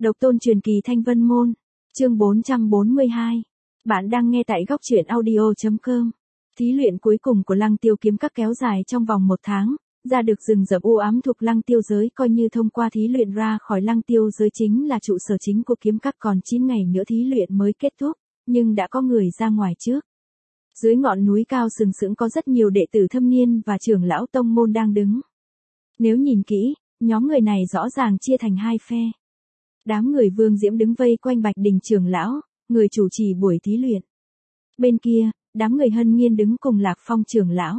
Độc tôn truyền kỳ Thanh Vân Môn, chương 442. Bạn đang nghe tại góc truyện audio.com. Thí luyện cuối cùng của Lăng Tiêu kiếm các kéo dài trong vòng 1 tháng, ra được rừng rậm u ám thuộc Lăng Tiêu giới, coi như thông qua thí luyện ra khỏi Lăng Tiêu giới chính là trụ sở chính của kiếm các. Còn 9 ngày nữa thí luyện mới kết thúc, nhưng đã có người ra ngoài trước. Dưới ngọn núi cao sừng sững có rất nhiều đệ tử thâm niên và trưởng lão tông môn đang đứng. Nếu nhìn kỹ, nhóm người này rõ ràng chia thành 2 phe. Đám người Vương Diễm đứng vây quanh Bạch Đình trưởng lão, người chủ trì buổi thí luyện. Bên kia, đám người Hân Nghiên đứng cùng Lạc Phong trưởng lão.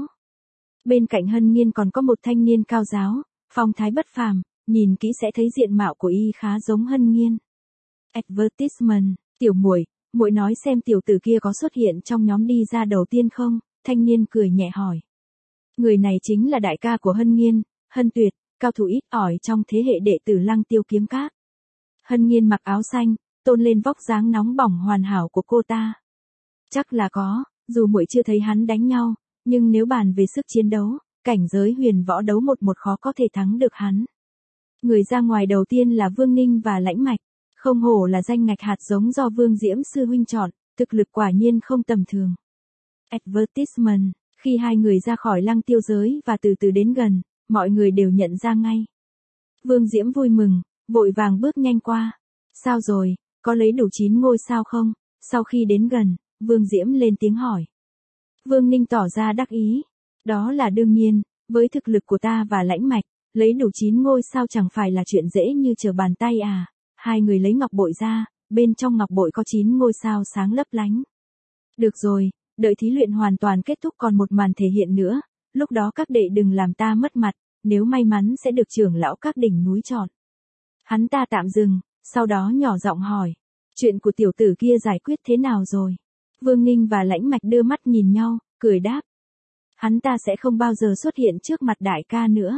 Bên cạnh Hân Nghiên còn có một thanh niên cao giáo, phong thái bất phàm, nhìn kỹ sẽ thấy diện mạo của y khá giống Hân Nghiên. Advertisement, tiểu muội, muội nói xem tiểu tử kia có xuất hiện trong nhóm đi ra đầu tiên không? Thanh niên cười nhẹ hỏi. Người này chính là đại ca của Hân Nghiên, Hân Tuyệt, cao thủ ít ỏi trong thế hệ đệ tử Lăng Tiêu kiếm các. Hân Nghiên mặc áo xanh, tôn lên vóc dáng nóng bỏng hoàn hảo của cô ta. Chắc là có, dù muội chưa thấy hắn đánh nhau, nhưng nếu bàn về sức chiến đấu, cảnh giới huyền võ đấu 1-1 khó có thể thắng được hắn. Người ra ngoài đầu tiên là Vương Ninh và Lãnh Mạch, không hổ là danh ngạch hạt giống do Vương Diễm sư huynh chọn, thực lực quả nhiên không tầm thường. Advertisement, khi hai người ra khỏi Lăng Tiêu giới và từ từ đến gần, mọi người đều nhận ra ngay. Vương Diễm vui mừng, vội vàng bước nhanh qua. Sao rồi, có lấy đủ 9 ngôi sao không? Sau khi đến gần, Vương Diễm lên tiếng hỏi. Vương Ninh tỏ ra đắc ý. Đó là đương nhiên, với thực lực của ta và Lãnh Mạch, lấy đủ 9 ngôi sao chẳng phải là chuyện dễ như trở bàn tay à. Hai người lấy ngọc bội ra, bên trong ngọc bội có 9 ngôi sao sáng lấp lánh. Được rồi, đợi thí luyện hoàn toàn kết thúc còn một màn thể hiện nữa, lúc đó các đệ đừng làm ta mất mặt, nếu may mắn sẽ được trưởng lão các đỉnh núi chọn. Hắn ta tạm dừng, sau đó nhỏ giọng hỏi. Chuyện của tiểu tử kia giải quyết thế nào rồi? Vương Ninh và Lãnh Mạch đưa mắt nhìn nhau, cười đáp. Hắn ta sẽ không bao giờ xuất hiện trước mặt đại ca nữa.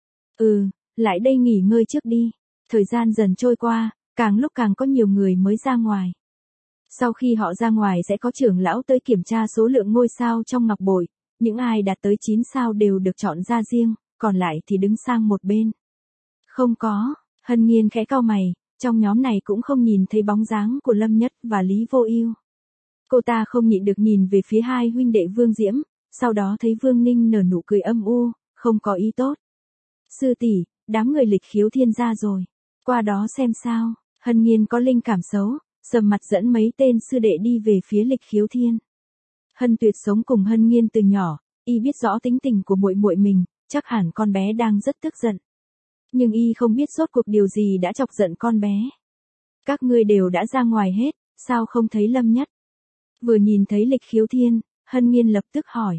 Lại đây nghỉ ngơi trước đi. Thời gian dần trôi qua, càng lúc càng có nhiều người mới ra ngoài. Sau khi họ ra ngoài sẽ có trưởng lão tới kiểm tra số lượng ngôi sao trong ngọc bội. Những ai đạt tới 9 sao đều được chọn ra riêng, còn lại thì đứng sang một bên. Không có. Hân Nghiên khẽ cau mày, trong nhóm này cũng không nhìn thấy bóng dáng của Lâm Nhất và Lý Vô Ưu. Cô ta không nhịn được nhìn về phía hai huynh đệ Vương Diễm, sau đó thấy Vương Ninh nở nụ cười âm u, không có ý tốt. Sư tỷ, đám người Lịch Khiếu Thiên ra rồi, qua đó xem sao. Hân Nghiên có linh cảm xấu, sầm mặt dẫn mấy tên sư đệ đi về phía Lịch Khiếu Thiên. Hân Tuyệt sống cùng Hân Nghiên từ nhỏ, y biết rõ tính tình của muội muội mình, chắc hẳn con bé đang rất tức giận. Nhưng y không biết rốt cuộc điều gì đã chọc giận con bé. Các ngươi đều đã ra ngoài hết, sao không thấy Lâm Nhất? Vừa nhìn thấy Lịch Khiếu Thiên, Hân Nghiên lập tức hỏi.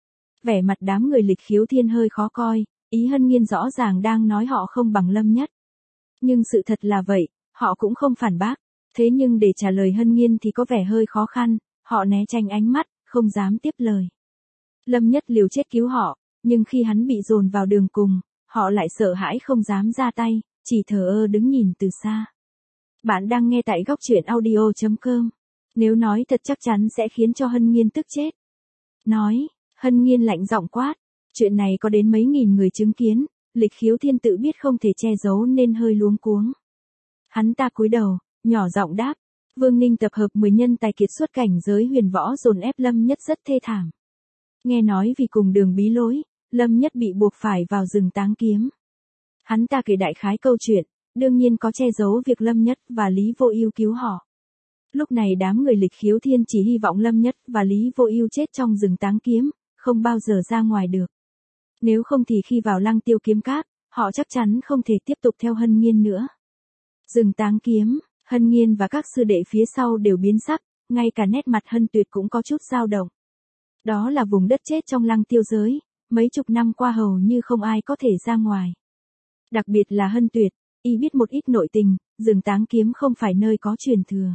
Vẻ mặt đám người Lịch Khiếu Thiên hơi khó coi, ý Hân Nghiên rõ ràng đang nói họ không bằng Lâm Nhất. Nhưng sự thật là vậy, họ cũng không phản bác. Thế nhưng để trả lời Hân Nghiên thì có vẻ hơi khó khăn, họ né tránh ánh mắt, không dám tiếp lời. Lâm Nhất liều chết cứu họ, nhưng khi hắn bị dồn vào đường cùng, họ lại sợ hãi không dám ra tay, chỉ thờ ơ đứng nhìn từ xa. Bạn đang nghe tại góc truyện audio.com. Nếu nói thật chắc chắn sẽ khiến cho Hân Nghiên tức chết. Nói, Hân Nghiên lạnh giọng quát. Chuyện này có đến mấy nghìn người chứng kiến, Lịch Khiếu Thiên tự biết không thể che giấu nên hơi luống cuống. Hắn ta cúi đầu, nhỏ giọng đáp. Vương Ninh tập hợp 10 nhân tài kiệt xuất cảnh giới huyền võ dồn ép Lâm Nhất rất thê thảm. Nghe nói vì cùng đường bí lối, Lâm Nhất bị buộc phải vào rừng táng kiếm. Hắn ta kể đại khái câu chuyện, đương nhiên có che giấu việc Lâm Nhất và Lý Vô Ưu cứu họ. Lúc này đám người Lịch Khiếu Thiên chỉ hy vọng Lâm Nhất và Lý Vô Ưu chết trong rừng táng kiếm, không bao giờ ra ngoài được. Nếu không thì khi vào Lăng Tiêu kiếm các, họ chắc chắn không thể tiếp tục theo Hân Nghiên nữa. Rừng táng kiếm, Hân Nghiên và các sư đệ phía sau đều biến sắc, ngay cả nét mặt Hân Tuyệt cũng có chút dao động. Đó là vùng đất chết trong Lăng Tiêu giới, mấy chục năm qua hầu như không ai có thể ra ngoài. Đặc biệt là Hân Tuyệt, y biết một ít nội tình, rừng táng kiếm không phải nơi có truyền thừa.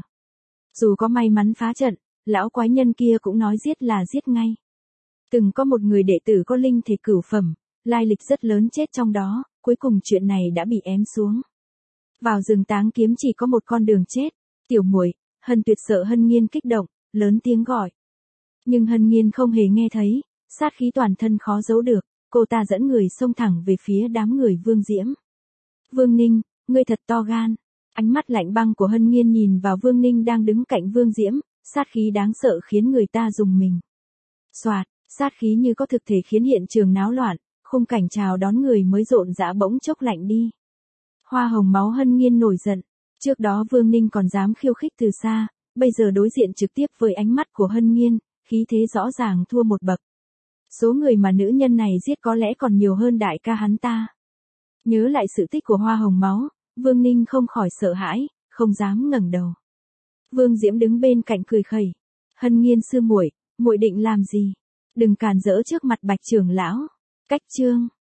Dù có may mắn phá trận, lão quái nhân kia cũng nói giết là giết ngay. Từng có một người đệ tử có linh thể cửu phẩm, lai lịch rất lớn chết trong đó, cuối cùng chuyện này đã bị ém xuống. Vào rừng táng kiếm chỉ có một con đường chết. Tiểu muội, Hân Tuyệt sợ Hân Nghiên kích động, lớn tiếng gọi. Nhưng Hân Nghiên không hề nghe thấy, sát khí toàn thân khó giấu được, cô ta dẫn người xông thẳng về phía đám người Vương Diễm. Vương Ninh, ngươi thật to gan. Ánh mắt lạnh băng của Hân Nhiên nhìn vào Vương Ninh đang đứng cạnh Vương Diễm, sát khí đáng sợ khiến người ta rùng mình. Soạt, sát khí như có thực thể khiến hiện trường náo loạn, khung cảnh chào đón người mới rộn rã bỗng chốc lạnh đi. Hoa hồng máu Hân Nhiên nổi giận. Trước đó Vương Ninh còn dám khiêu khích từ xa, bây giờ đối diện trực tiếp với ánh mắt của Hân Nhiên, khí thế rõ ràng thua một bậc. Số người mà nữ nhân này giết có lẽ còn nhiều hơn đại ca hắn ta. Nhớ lại sự tích của hoa hồng máu, Vương Ninh không khỏi sợ hãi, không dám ngẩng đầu. Vương Diễm đứng bên cạnh cười khẩy. Hân Nhiên sư muội, muội định làm gì? Đừng cản rỡ trước mặt Bạch trưởng lão. Cách chương.